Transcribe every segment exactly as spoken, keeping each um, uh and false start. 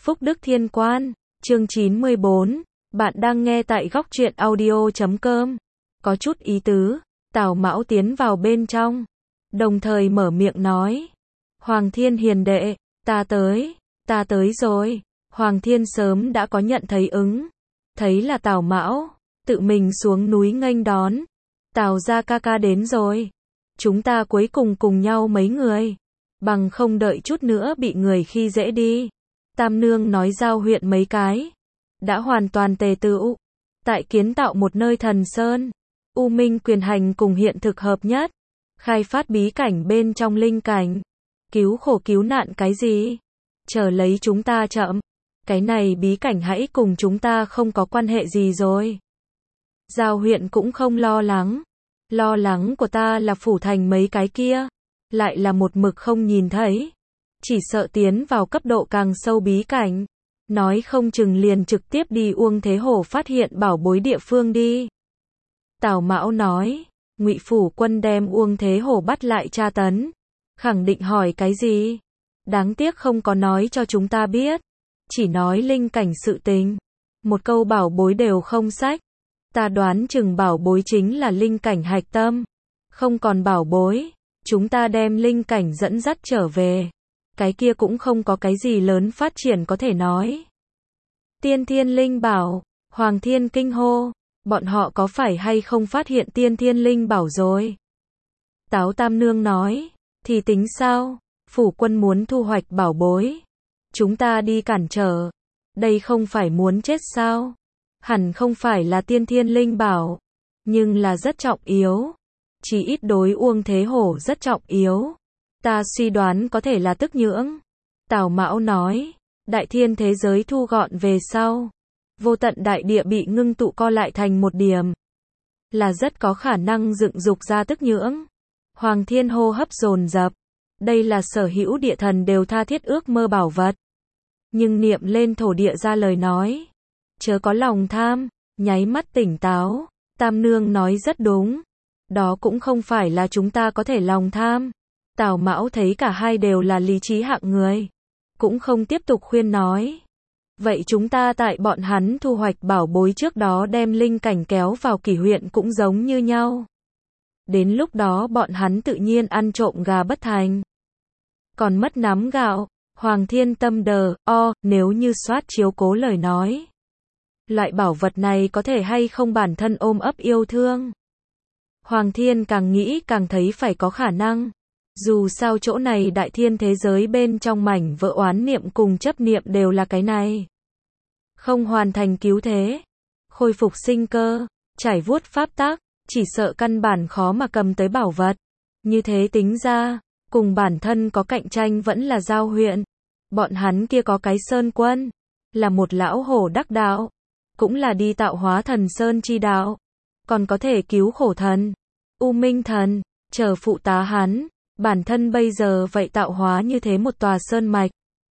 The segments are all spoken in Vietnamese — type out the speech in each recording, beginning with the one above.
Phúc Đức Thiên Quan, chương chín mươi bốn, bạn đang nghe tại góc truyện audio chấm com. Có chút ý tứ, Tào Mão tiến vào bên trong, đồng thời mở miệng nói. Hoàng Thiên hiền đệ, ta tới, ta tới rồi. Hoàng Thiên sớm đã có nhận thấy ứng, thấy là Tào Mão, tự mình xuống núi nghênh đón. Tào gia ca ca đến rồi, chúng ta cuối cùng cùng nhau mấy người, bằng không đợi chút nữa bị người khi dễ đi. Tam nương nói giao huyện mấy cái, đã hoàn toàn tề tựu, tại kiến tạo một nơi thần sơn, U Minh quyền hành cùng hiện thực hợp nhất, khai phát bí cảnh bên trong linh cảnh, cứu khổ cứu nạn cái gì, chờ lấy chúng ta chậm, cái này bí cảnh hãy cùng chúng ta không có quan hệ gì rồi. Giao huyện cũng không lo lắng, lo lắng của ta là phủ thành mấy cái kia, lại là một mực không nhìn thấy, chỉ sợ tiến vào cấp độ càng sâu bí cảnh, nói không chừng liền trực tiếp đi Uông Thế Hổ phát hiện bảo bối địa phương đi. Tào Mão nói, Ngụy phủ quân đem Uông Thế Hổ bắt lại tra tấn, khẳng định hỏi cái gì, đáng tiếc không có nói cho chúng ta biết, chỉ nói linh cảnh sự tình, một câu bảo bối đều không sách. Ta đoán chừng bảo bối chính là linh cảnh hạch tâm, không còn bảo bối, chúng ta đem linh cảnh dẫn dắt trở về, cái kia cũng không có cái gì lớn phát triển có thể nói. Tiên thiên linh bảo, Hoàng Thiên kinh hô, bọn họ có phải hay không phát hiện tiên thiên linh bảo rồi? Táo Tam Nương nói, thì tính sao, phủ quân muốn thu hoạch bảo bối, chúng ta đi cản trở, đây không phải muốn chết sao? Hẳn không phải là tiên thiên linh bảo, nhưng là rất trọng yếu, chỉ ít đối Uông Thế Hổ rất trọng yếu. Ta suy đoán có thể là tức nhưỡng. Tào Mão nói, đại thiên thế giới thu gọn về sau, vô tận đại địa bị ngưng tụ co lại thành một điểm, là rất có khả năng dựng dục ra tức nhưỡng. Hoàng Thiên hô hấp dồn dập, đây là sở hữu địa thần đều tha thiết ước mơ bảo vật. Nhưng niệm lên thổ địa ra lời nói, chớ có lòng tham, nháy mắt tỉnh táo. Tam Nương nói rất đúng, đó cũng không phải là chúng ta có thể lòng tham. Tào Mão thấy cả hai đều là lý trí hạng người, cũng không tiếp tục khuyên nói. Vậy chúng ta tại bọn hắn thu hoạch bảo bối trước đó đem linh cảnh kéo vào kỷ huyện cũng giống như nhau. Đến lúc đó bọn hắn tự nhiên ăn trộm gà bất thành, còn mất nắm gạo. Hoàng Thiên tâm đờ, o, nếu như soát chiếu cố lời nói, loại bảo vật này có thể hay không bản thân ôm ấp yêu thương. Hoàng Thiên càng nghĩ càng thấy phải có khả năng. Dù sao chỗ này đại thiên thế giới bên trong mảnh vỡ oán niệm cùng chấp niệm đều là cái này. Không hoàn thành cứu thế, khôi phục sinh cơ, trải vuốt pháp tắc, chỉ sợ căn bản khó mà cầm tới bảo vật. Như thế tính ra, cùng bản thân có cạnh tranh vẫn là giao huyện. Bọn hắn kia có cái sơn quân, là một lão hổ đắc đạo, cũng là đi tạo hóa thần sơn chi đạo, còn có thể cứu khổ thần, U Minh thần, chờ phụ tá hắn. Bản thân bây giờ vậy tạo hóa như thế một tòa sơn mạch,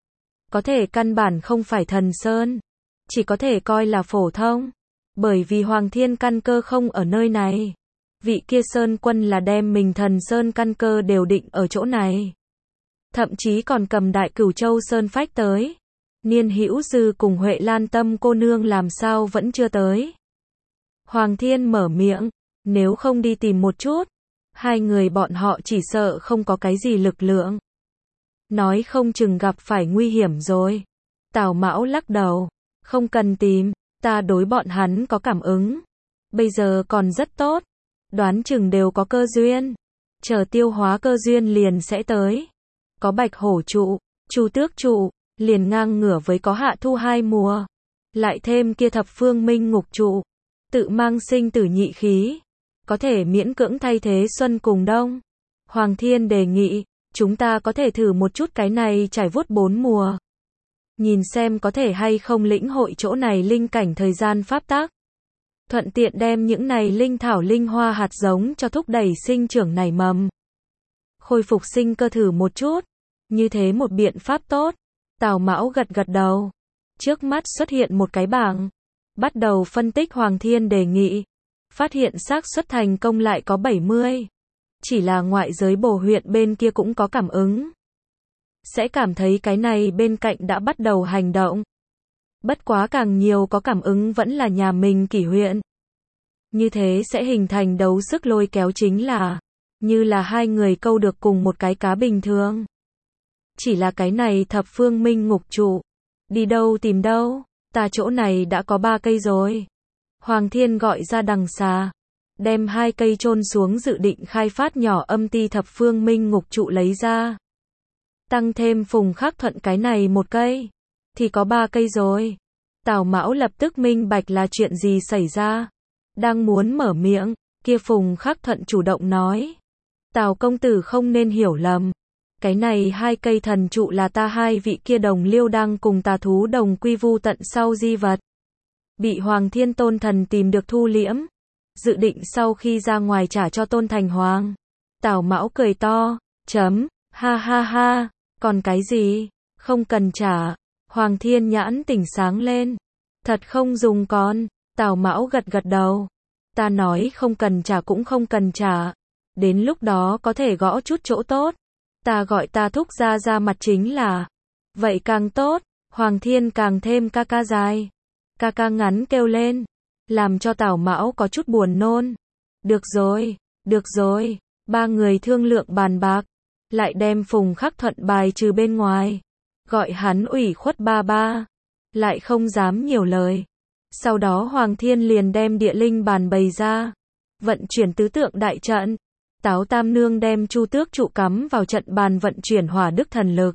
có thể căn bản không phải thần sơn, chỉ có thể coi là phổ thông, bởi vì Hoàng Thiên căn cơ không ở nơi này. Vị kia sơn quân là đem mình thần sơn căn cơ đều định ở chỗ này, thậm chí còn cầm Đại Cửu Châu sơn phách tới. Niên Hữu Dư cùng Huệ Lan Tâm cô nương làm sao vẫn chưa tới? Hoàng Thiên mở miệng, nếu không đi tìm một chút, hai người bọn họ chỉ sợ không có cái gì lực lượng, nói không chừng gặp phải nguy hiểm rồi. Tào Mão lắc đầu, không cần tìm, ta đối bọn hắn có cảm ứng, bây giờ còn rất tốt, đoán chừng đều có cơ duyên, chờ tiêu hóa cơ duyên liền sẽ tới. Có Bạch Hổ trụ, Chu Tước trụ, liền ngang ngửa với có Hạ Thu hai mùa, lại thêm kia Thập Phương Minh Ngục trụ, tự mang sinh tử nhị khí, có thể miễn cưỡng thay thế xuân cùng đông. Hoàng Thiên đề nghị, chúng ta có thể thử một chút cái này trải vuốt bốn mùa, nhìn xem có thể hay không lĩnh hội chỗ này linh cảnh thời gian pháp tắc, thuận tiện đem những này linh thảo linh hoa hạt giống cho thúc đẩy sinh trưởng nảy mầm, khôi phục sinh cơ thử một chút, như thế một biện pháp tốt. Tào Mão gật gật đầu, trước mắt xuất hiện một cái bảng, bắt đầu phân tích Hoàng Thiên đề nghị, phát hiện xác suất thành công lại có bảy mươi, chỉ là ngoại giới bổ huyện bên kia cũng có cảm ứng. sẽ cảm thấy cái này bên cạnh đã bắt đầu hành động. Bất quá càng nhiều có cảm ứng vẫn là nhà mình Kỷ huyện. Như thế sẽ hình thành đấu sức lôi kéo chính là, như là hai người câu được cùng một cái cá bình thường. Chỉ là cái này thập phương minh ngục trụ. Đi đâu tìm đâu, ta chỗ này đã có ba cây rồi. Hoàng Thiên gọi ra đằng xa. Đem hai cây chôn xuống dự định khai phát nhỏ âm ti thập phương minh ngục trụ lấy ra. Tăng thêm Phùng Khắc Thuận cái này một cây. Thì có ba cây rồi. Tào Mão lập tức minh bạch là chuyện gì xảy ra. Đang muốn mở miệng, kia Phùng Khắc Thuận chủ động nói. Tào công tử không nên hiểu lầm. Cái này hai cây thần trụ là ta hai vị kia đồng liêu đang cùng tà thú đồng quy vu tận sau di vật. Bị Hoàng Thiên Tôn Thần tìm được thu liễm. Dự định sau khi ra ngoài trả cho Tôn Thành Hoàng. Tào Mão cười to, chấm, ha ha ha, còn cái gì, không cần trả. Hoàng Thiên nhãn tỉnh sáng lên. Thật không dùng con, Tào Mão gật gật đầu. Ta nói không cần trả cũng không cần trả. Đến lúc đó có thể gõ chút chỗ tốt. Ta gọi ta thúc ra ra mặt chính là. Vậy càng tốt, Hoàng Thiên càng thêm ca ca dài. Ca ca ngắn kêu lên. Làm cho Tào Mão có chút buồn nôn. Được rồi, được rồi, ba người thương lượng bàn bạc. Lại đem Phùng Khắc Thuận bài trừ bên ngoài. Gọi hắn ủy khuất ba ba. Lại không dám nhiều lời. Sau đó Hoàng Thiên liền đem địa linh bàn bày ra. Vận chuyển tứ tượng đại trận. Táo Tam Nương đem Chu Tước trụ cắm vào trận bàn vận chuyển hỏa đức thần lực.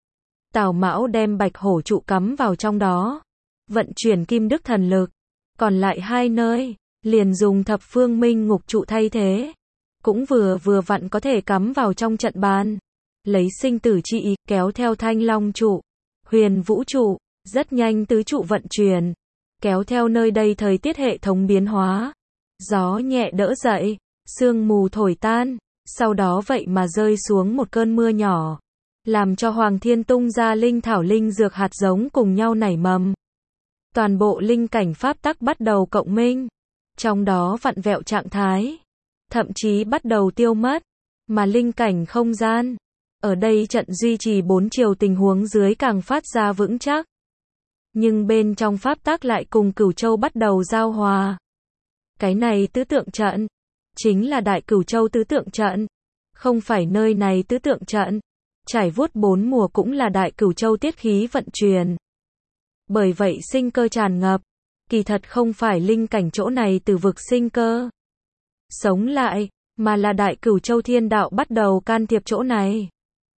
Tào Mão đem bạch hổ trụ cắm vào trong đó. Vận chuyển kim đức thần lực. Còn lại hai nơi, liền dùng thập phương minh ngục trụ thay thế. Cũng vừa vừa vặn có thể cắm vào trong trận bàn. Lấy sinh tử chi ý, kéo theo thanh long trụ, huyền vũ trụ, rất nhanh tứ trụ vận chuyển. Kéo theo nơi đây thời tiết hệ thống biến hóa. Gió nhẹ đỡ dậy, sương mù thổi tan, sau đó vậy mà rơi xuống một cơn mưa nhỏ. Làm cho Hoàng Thiên tung ra linh thảo linh dược hạt giống cùng nhau nảy mầm. Toàn bộ linh cảnh pháp tắc bắt đầu cộng minh. Trong đó vặn vẹo trạng thái. Thậm chí bắt đầu tiêu mất. Mà linh cảnh không gian. Ở đây trận duy trì bốn chiều tình huống dưới càng phát ra vững chắc. Nhưng bên trong pháp tắc lại cùng Cửu Châu bắt đầu giao hòa. Cái này tứ tượng trận. Chính là Đại Cửu Châu tứ tượng trận. Không phải nơi này tứ tượng trận. Trải vuốt bốn mùa cũng là Đại Cửu Châu tiết khí vận chuyển. Bởi vậy sinh cơ tràn ngập. Kỳ thật không phải linh cảnh chỗ này từ vực sinh cơ. Sống lại, mà là Đại Cửu Châu thiên đạo bắt đầu can thiệp chỗ này.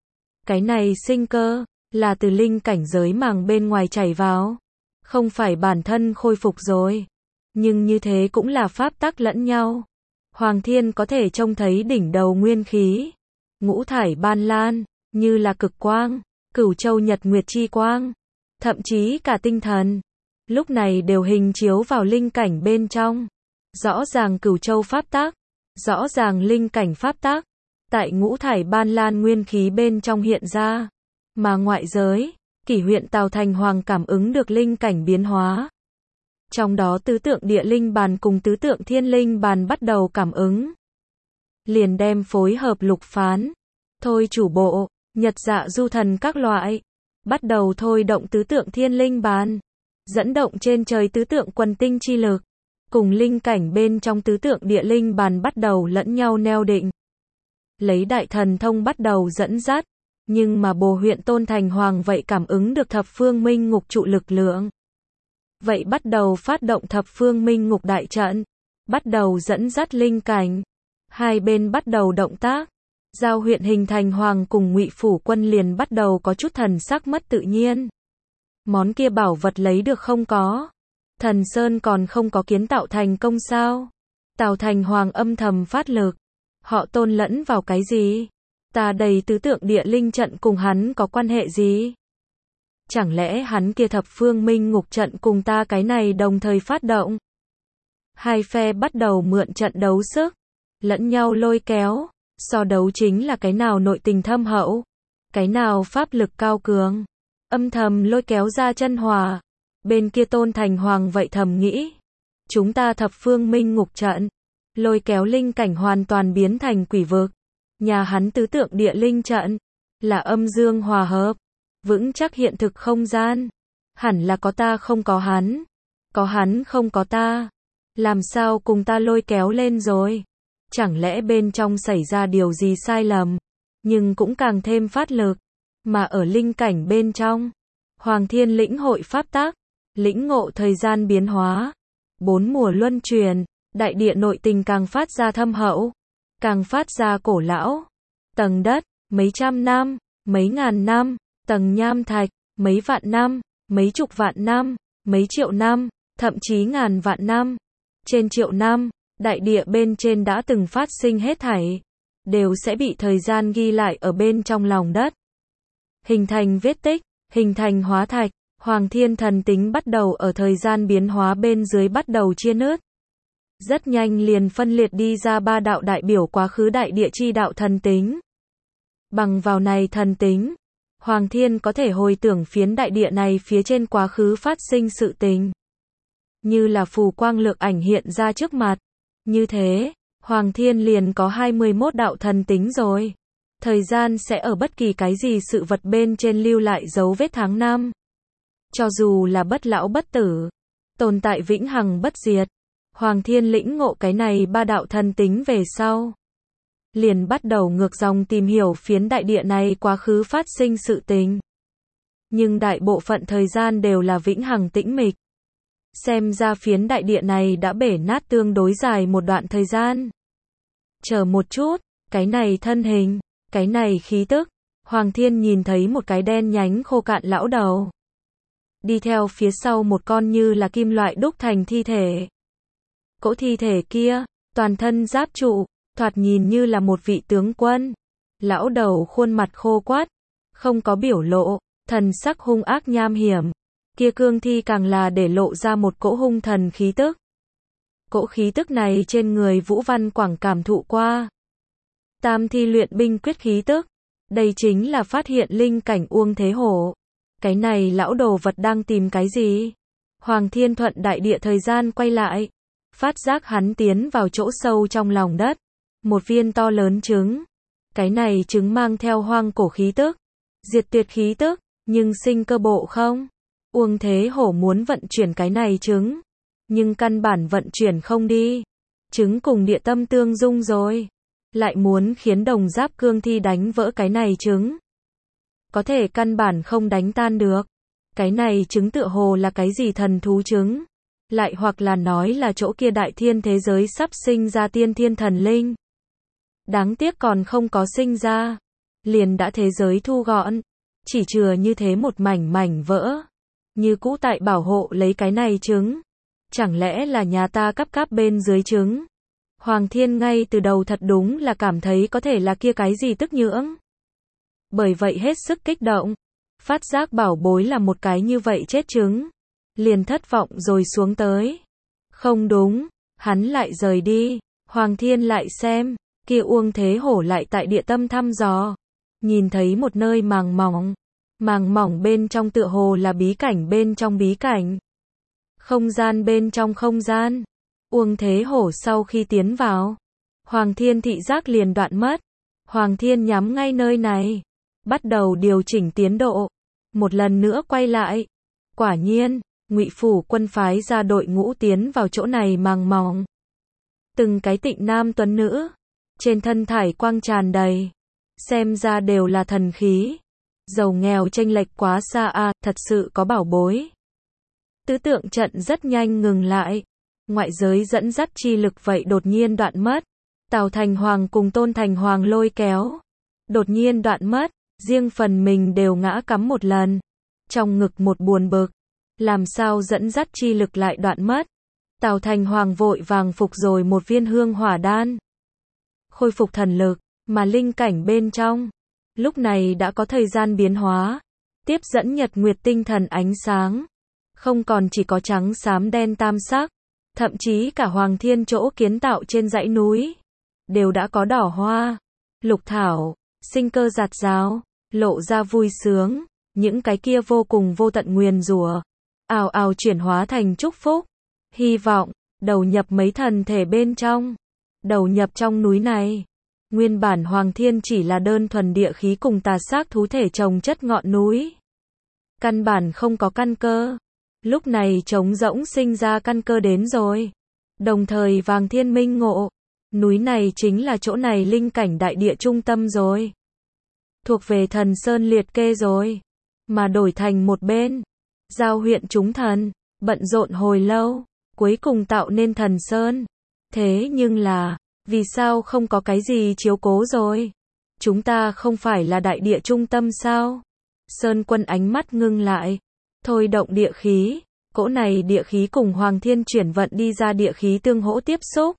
Cái này sinh cơ, là từ linh cảnh giới màng bên ngoài chảy vào. Không phải bản thân khôi phục rồi. Nhưng như thế cũng là pháp tắc lẫn nhau. Hoàng Thiên có thể trông thấy đỉnh đầu nguyên khí. Ngũ thải ban lan, như là cực quang, Cửu Châu nhật nguyệt chi quang. Thậm chí cả tinh thần. Lúc này đều hình chiếu vào linh cảnh bên trong. Rõ ràng Cửu Châu pháp tắc. Rõ ràng linh cảnh pháp tắc. Tại ngũ thải ban lan nguyên khí bên trong hiện ra. Mà ngoại giới, Kỷ huyện Tào Thành Hoàng cảm ứng được linh cảnh biến hóa. Trong đó tứ tượng địa linh bàn cùng tứ tượng thiên linh bàn bắt đầu cảm ứng. Liền đem phối hợp lục phán, thôi chủ bộ, nhật dạ du thần các loại. Bắt đầu thôi động tứ tượng thiên linh bàn. Dẫn động trên trời tứ tượng quần tinh chi lực. Cùng linh cảnh bên trong tứ tượng địa linh bàn bắt đầu lẫn nhau neo định. Lấy đại thần thông bắt đầu dẫn dắt. Nhưng mà Bồ huyện Tôn Thành Hoàng vậy cảm ứng được thập phương minh ngục trụ lực lượng. Vậy bắt đầu phát động thập phương minh ngục đại trận. Bắt đầu dẫn dắt linh cảnh. Hai bên bắt đầu động tác. Giao huyện hình thành Hoàng cùng Ngụy Phủ Quân liền bắt đầu có chút thần sắc mất tự nhiên. Món kia bảo vật lấy được không có. Thần Sơn còn không có kiến tạo thành công sao. Tào Thành Hoàng âm thầm phát lực. Họ Tôn lẫn vào cái gì? Ta đầy tứ tượng địa linh trận cùng hắn có quan hệ gì? Chẳng lẽ hắn kia thập phương minh ngục trận cùng ta cái này đồng thời phát động? Hai phe bắt đầu mượn trận đấu sức. Lẫn nhau lôi kéo. So đấu chính là cái nào nội tình thâm hậu. Cái nào pháp lực cao cường. Âm thầm lôi kéo ra chân hòa. Bên kia Tôn Thành Hoàng vậy thầm nghĩ. Chúng ta thập phương minh ngục trận. Lôi kéo linh cảnh hoàn toàn biến thành quỷ vực. Nhà hắn tứ tượng địa linh trận. là âm dương hòa hợp, vững chắc hiện thực không gian. Hẳn là có ta không có hắn, có hắn không có ta. Làm sao cùng ta lôi kéo lên rồi? Chẳng lẽ bên trong xảy ra điều gì sai lầm? Nhưng cũng càng thêm phát lực. Mà ở linh cảnh bên trong, Hoàng Thiên lĩnh hội pháp tắc, lĩnh ngộ thời gian biến hóa, bốn mùa luân chuyển, đại địa nội tình càng phát ra thâm hậu, càng phát ra cổ lão. Tầng đất, mấy trăm năm, mấy ngàn năm, tầng nham thạch, mấy vạn năm, mấy chục vạn năm, mấy triệu năm, thậm chí ngàn vạn năm. Trên triệu năm, đại địa bên trên đã từng phát sinh hết thảy, đều sẽ bị thời gian ghi lại ở bên trong lòng đất. Hình thành vết tích, hình thành hóa thạch, Hoàng Thiên thần tính bắt đầu ở thời gian biến hóa bên dưới bắt đầu chia nứt. Rất nhanh liền phân liệt đi ra ba đạo đại biểu quá khứ đại địa chi đạo thần tính. Bằng vào này thần tính, Hoàng Thiên có thể hồi tưởng phiến đại địa này phía trên quá khứ phát sinh sự tình. Như là phù quang lược ảnh hiện ra trước mặt. Như thế, Hoàng Thiên liền có hai mươi mốt đạo thần tính rồi. Thời gian sẽ ở bất kỳ cái gì sự vật bên trên lưu lại dấu vết tháng năm. Cho dù là bất lão bất tử, tồn tại vĩnh hằng bất diệt, Hoàng Thiên lĩnh ngộ cái này ba đạo thần tính về sau. Liền bắt đầu ngược dòng tìm hiểu phiến đại địa này quá khứ phát sinh sự tình. Nhưng đại bộ phận thời gian đều là vĩnh hằng tĩnh mịch. Xem ra phiến đại địa này đã bể nát tương đối dài một đoạn thời gian. Chờ một chút, cái này thân hình, cái này khí tức. Hoàng Thiên nhìn thấy một cái đen nhánh khô cạn lão đầu. Đi theo phía sau một con như là kim loại đúc thành thi thể. Cỗ thi thể kia, toàn thân giáp trụ, thoạt nhìn như là một vị tướng quân. Lão đầu khuôn mặt khô quắt, không có biểu lộ, thần sắc hung ác nham hiểm. Kia cương thi càng là để lộ ra một cỗ hung thần khí tức. Cỗ khí tức này trên người Vũ Văn Quảng cảm thụ qua. Tam thi luyện binh quyết khí tức. Đây chính là phát hiện linh cảnh Uông Thế Hổ. Cái này lão đồ vật đang tìm cái gì? Hoàng Thiên thuận đại địa thời gian quay lại. Phát giác hắn tiến vào chỗ sâu trong lòng đất. Một viên to lớn trứng. Cái này trứng mang theo hoang cổ khí tức. Diệt tuyệt khí tức, nhưng sinh cơ bộ không? Uông Thế Hổ muốn vận chuyển cái này trứng. Nhưng căn bản vận chuyển không đi. Trứng cùng địa tâm tương dung rồi. Lại muốn khiến đồng giáp cương thi đánh vỡ cái này trứng. Có thể căn bản không đánh tan được. Cái này trứng tựa hồ là cái gì thần thú trứng. Lại hoặc là nói là chỗ kia đại thiên thế giới sắp sinh ra tiên thiên thần linh. Đáng tiếc còn không có sinh ra. Liền đã thế giới thu gọn. Chỉ chừa như thế một mảnh mảnh vỡ. Như cũ tại bảo hộ lấy cái này trứng. Chẳng lẽ là nhà ta cắp cáp bên dưới trứng? Hoàng Thiên ngay từ đầu thật đúng là cảm thấy có thể là kia cái gì tức nhưỡng. Bởi vậy hết sức kích động. Phát giác bảo bối là một cái như vậy chết trứng. Liền thất vọng rồi xuống tới. Không đúng, hắn lại rời đi. Hoàng Thiên lại xem, kia Uông Thế Hổ lại tại địa tâm thăm dò. Nhìn thấy một nơi màng mỏng. Màng mỏng bên trong tựa hồ là bí cảnh bên trong bí cảnh. Không gian bên trong không gian. Uông Thế Hổ sau khi tiến vào, Hoàng Thiên thị giác liền đoạn mất. Hoàng Thiên nhắm ngay nơi này, bắt đầu điều chỉnh tiến độ. Một lần nữa quay lại. Quả nhiên, Ngụy phủ quân phái ra đội ngũ tiến vào chỗ này màng mỏng. Từng cái tịnh nam tuấn nữ, trên thân thải quang tràn đầy, xem ra đều là thần khí. Giàu nghèo chênh lệch quá xa a, à, thật sự có bảo bối. Tứ tượng trận rất nhanh ngừng lại. Ngoại giới dẫn dắt chi lực vậy đột nhiên đoạn mất. Tào Thành Hoàng cùng Tôn Thành Hoàng lôi kéo. Đột nhiên đoạn mất, riêng phần mình đều ngã cắm một lần. Trong ngực một buồn bực. Làm sao dẫn dắt chi lực lại đoạn mất? Tào Thành Hoàng vội vàng phục rồi một viên hương hỏa đan. Khôi phục thần lực, mà linh cảnh bên trong. Lúc này đã có thời gian biến hóa. Tiếp dẫn nhật nguyệt tinh thần ánh sáng. Không còn chỉ có trắng xám đen tam sắc. Thậm chí cả Hoàng Thiên chỗ kiến tạo trên dãy núi. Đều đã có đỏ hoa, lục thảo, sinh cơ rạt rào, lộ ra vui sướng. Những cái kia vô cùng vô tận nguyền rủa ào ào chuyển hóa thành chúc phúc. Hy vọng, đầu nhập mấy thần thể bên trong. Đầu nhập trong núi này. Nguyên bản Hoàng Thiên chỉ là đơn thuần địa khí cùng tà xác thú thể chồng chất ngọn núi. Căn bản không có căn cơ. Lúc này trống rỗng sinh ra căn cơ đến rồi. Đồng thời Vàng Thiên minh ngộ. Núi này chính là chỗ này linh cảnh đại địa trung tâm rồi. Thuộc về thần sơn liệt kê rồi. Mà đổi thành một bên. Giao huyện chúng thần. Bận rộn hồi lâu. Cuối cùng tạo nên thần sơn. Thế nhưng là. Vì sao không có cái gì chiếu cố rồi? Chúng ta không phải là đại địa trung tâm sao? Sơn Quân ánh mắt ngưng lại. Thôi động địa khí. Cỗ này địa khí cùng Hoàng Thiên chuyển vận đi ra địa khí tương hỗ tiếp xúc.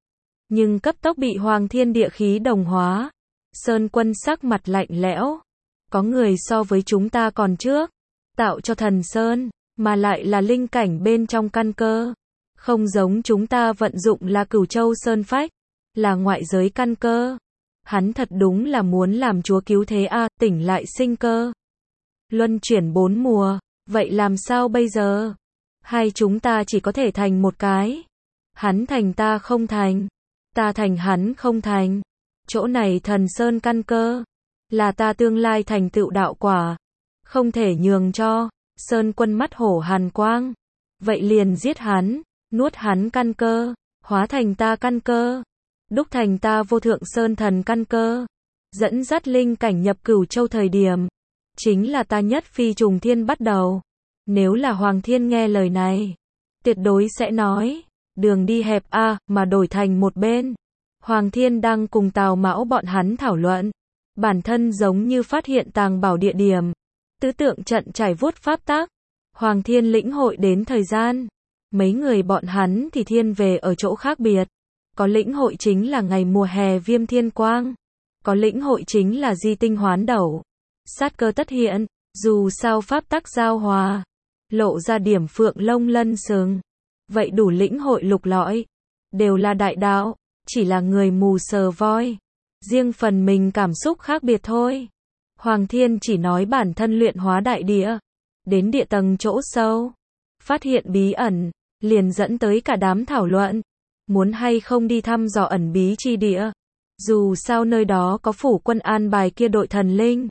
Nhưng cấp tốc bị Hoàng Thiên địa khí đồng hóa. Sơn Quân sắc mặt lạnh lẽo. Có người so với chúng ta còn trước. Tạo cho thần Sơn. Mà lại là linh cảnh bên trong căn cơ. Không giống chúng ta vận dụng là Cửu Châu Sơn Phách. Là ngoại giới căn cơ. Hắn thật đúng là muốn làm chúa cứu thế a, à, tỉnh lại sinh cơ. Luân chuyển bốn mùa. Vậy làm sao bây giờ? Hay chúng ta chỉ có thể thành một cái? Hắn thành ta không thành. Ta thành hắn không thành. Chỗ này thần sơn căn cơ. Là ta tương lai thành tựu đạo quả. Không thể nhường cho. Sơn Quân mắt hổ hàn quang. Vậy liền giết hắn. Nuốt hắn căn cơ. Hóa thành ta căn cơ. Đúc thành ta vô thượng sơn thần căn cơ. Dẫn dắt linh cảnh nhập Cửu Châu thời điểm. Chính là ta nhất phi trùng thiên bắt đầu. Nếu là Hoàng Thiên nghe lời này. Tuyệt đối sẽ nói. Đường đi hẹp a à, mà đổi thành một bên. Hoàng Thiên đang cùng Tào Mão bọn hắn thảo luận. Bản thân giống như phát hiện tàng bảo địa điểm. Tứ tượng trận trải vuốt pháp tác. Hoàng Thiên lĩnh hội đến thời gian. Mấy người bọn hắn thì thiên về ở chỗ khác biệt. Có lĩnh hội chính là ngày mùa hè viêm thiên quang. Có lĩnh hội chính là di tinh hoán đẩu. Sát cơ tất hiện. Dù sao pháp tắc giao hòa. Lộ ra điểm phượng lông lân sừng. Vậy đủ lĩnh hội lục lõi. Đều là đại đạo. Chỉ là người mù sờ voi. Riêng phần mình cảm xúc khác biệt thôi. Hoàng Thiên chỉ nói bản thân luyện hóa đại địa. Đến địa tầng chỗ sâu. Phát hiện bí ẩn. Liền dẫn tới cả đám thảo luận. Muốn hay không đi thăm dò ẩn bí chi địa. Dù sao nơi đó có phủ quân an bài kia đội thần linh.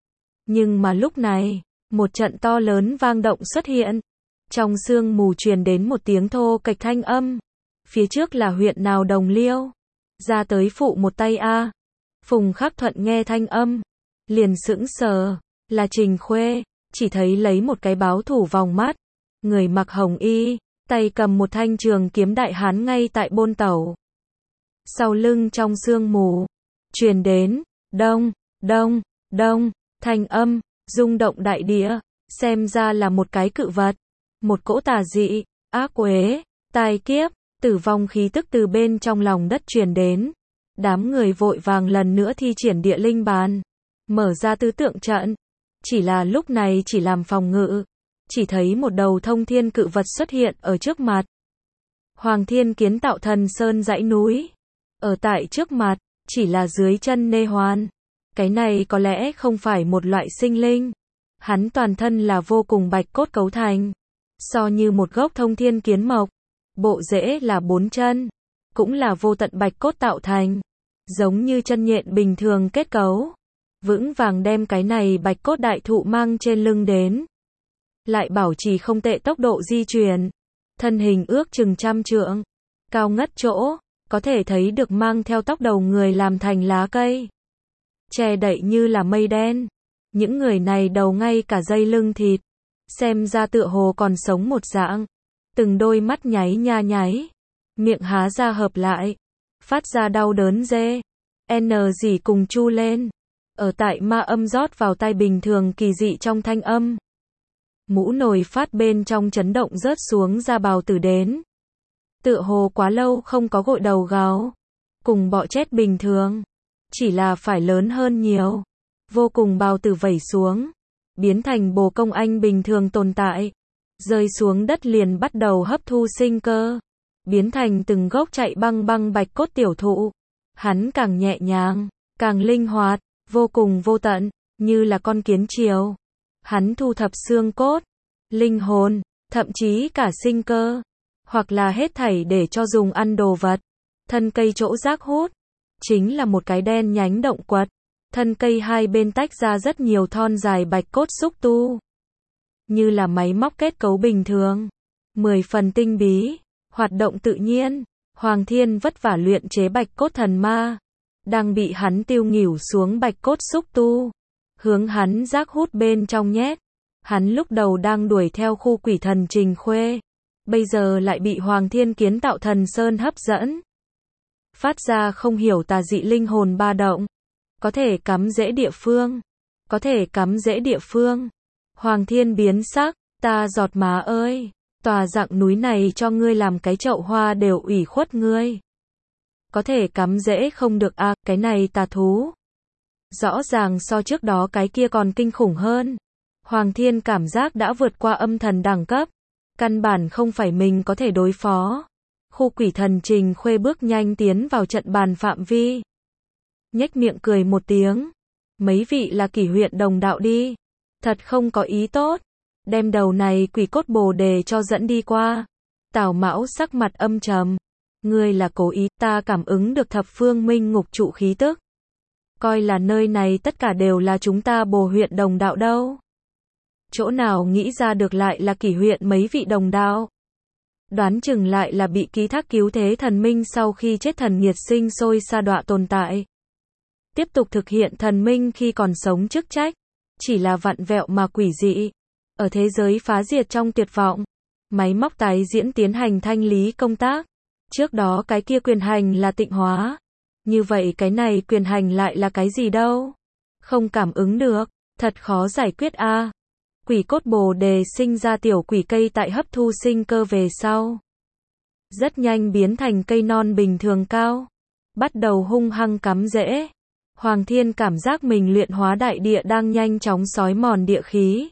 Nhưng mà lúc này, một trận to lớn vang động xuất hiện. Trong sương mù truyền đến một tiếng thô kệch thanh âm. Phía trước là huyện nào Đồng Liêu. Ra tới phụ một tay a. Phùng Khắc Thuận nghe thanh âm. Liền sững sờ. Là Trình Khuê. Chỉ thấy lấy một cái báo thủ vòng mắt. Người mặc hồng y. Tay cầm một thanh trường kiếm đại hán ngay tại bôn tẩu. Sau lưng trong sương mù. Truyền đến. Đông, đông, đông. Thanh âm. Rung động đại địa. Xem ra là một cái cự vật. Một cỗ tà dị. Ác uế. Tai kiếp. Tử vong khí tức từ bên trong lòng đất truyền đến. Đám người vội vàng lần nữa thi triển địa linh bàn. Mở ra tứ tượng trận. Chỉ là lúc này chỉ làm phòng ngự. Chỉ thấy một đầu thông thiên cự vật xuất hiện ở trước mặt. Hoàng Thiên kiến tạo thần sơn dãy núi. Ở tại trước mặt, chỉ là dưới chân nê hoan. Cái này có lẽ không phải một loại sinh linh. Hắn toàn thân là vô cùng bạch cốt cấu thành. So như một gốc thông thiên kiến mộc. Bộ rễ là bốn chân. Cũng là vô tận bạch cốt tạo thành. Giống như chân nhện bình thường kết cấu. Vững vàng đem cái này bạch cốt đại thụ mang trên lưng đến. Lại bảo trì không tệ tốc độ di chuyển. Thân hình ước chừng trăm trượng. Cao ngất chỗ. Có thể thấy được mang theo tóc đầu người làm thành lá cây. Che đậy như là mây đen. Những người này đầu ngay cả dây lưng thịt. Xem ra tựa hồ còn sống một dạng. Từng đôi mắt nháy nha nháy. Miệng há ra hợp lại. Phát ra đau đớn dê. N gì cùng chu lên. Ở tại ma âm rót vào tai bình thường kỳ dị trong thanh âm. Mũ nồi phát bên trong chấn động rớt xuống ra bào tử đến. Tựa hồ quá lâu không có gội đầu gáo. Cùng bọ chết bình thường. Chỉ là phải lớn hơn nhiều. Vô cùng bào tử vẩy xuống. Biến thành bồ công anh bình thường tồn tại. Rơi xuống đất liền bắt đầu hấp thu sinh cơ. Biến thành từng gốc chạy băng băng bạch cốt tiểu thụ. Hắn càng nhẹ nhàng, càng linh hoạt, vô cùng vô tận, như là con kiến chiều. Hắn thu thập xương cốt, linh hồn, thậm chí cả sinh cơ. Hoặc là hết thảy để cho dùng ăn đồ vật. Thân cây chỗ rác hút. chính là một cái đen nhánh động quật. Thân cây hai bên tách ra rất nhiều thon dài bạch cốt xúc tu. Như là máy móc kết cấu bình thường. Mười phần tinh bí, hoạt động tự nhiên. Hoàng Thiên vất vả luyện chế bạch cốt thần ma. Đang bị hắn tiêu nghỉu xuống bạch cốt xúc tu. Hướng hắn rác hút bên trong nhét. Hắn lúc đầu đang đuổi theo khu quỷ thần Trình Khuê. Bây giờ lại bị Hoàng Thiên kiến tạo thần sơn hấp dẫn. Phát ra không hiểu tà dị linh hồn ba động. Có thể cắm rễ địa phương. Có thể cắm rễ địa phương. Hoàng Thiên biến sắc, ta giọt má ơi. Tòa dạng núi này cho ngươi làm cái chậu hoa đều ủy khuất ngươi. Có thể cắm rễ không được à, cái này tà thú. Rõ ràng so trước đó cái kia còn kinh khủng hơn. Hoàng Thiên cảm giác đã vượt qua âm thần đẳng cấp. Căn bản không phải mình có thể đối phó. Khu quỷ thần Trình Khuê bước nhanh tiến vào trận bàn phạm vi. Nhếch miệng cười một tiếng. Mấy vị là kỷ huyện đồng đạo đi. Thật không có ý tốt. Đem đầu này quỷ cốt bồ đề cho dẫn đi qua. Tào Mão sắc mặt âm trầm. Ngươi là cố ý, ta cảm ứng được thập phương minh ngục trụ khí tức. Coi là nơi này tất cả đều là chúng ta bồ huyện đồng đạo đâu. Chỗ nào nghĩ ra được lại là kỷ huyện mấy vị đồng đạo. Đoán chừng lại là bị ký thác cứu thế thần minh sau khi chết thần nhiệt sinh sôi sa đọa tồn tại. Tiếp tục thực hiện thần minh khi còn sống chức trách. Chỉ là vặn vẹo mà quỷ dị. Ở thế giới phá diệt trong tuyệt vọng. Máy móc tái diễn tiến hành thanh lý công tác. Trước đó cái kia quyền hành là tịnh hóa. Như vậy cái này quyền hành lại là cái gì đâu? Không cảm ứng được. Thật khó giải quyết a. À. Quỷ cốt bồ đề sinh ra tiểu quỷ cây tại hấp thu sinh cơ về sau. Rất nhanh biến thành cây non bình thường cao. Bắt đầu hung hăng cắm rễ. Hoàng Thiên cảm giác mình luyện hóa đại địa đang nhanh chóng xói mòn địa khí.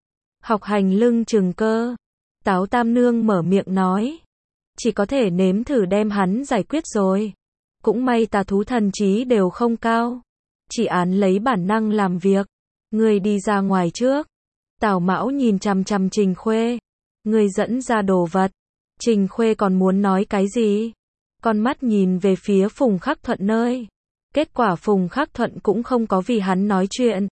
Học hành lưng chừng cơ. Táo Tam Nương mở miệng nói. Chỉ có thể nếm thử đem hắn giải quyết rồi. Cũng may tà thú thần trí đều không cao. Chỉ án lấy bản năng làm việc. Người đi ra ngoài trước. Tào Mão nhìn chằm chằm Trình Khuê. Người dẫn ra đồ vật. Trình Khuê còn muốn nói cái gì? Con mắt nhìn về phía Phùng Khắc Thuận nơi. Kết quả Phùng Khắc Thuận cũng không có vì hắn nói chuyện.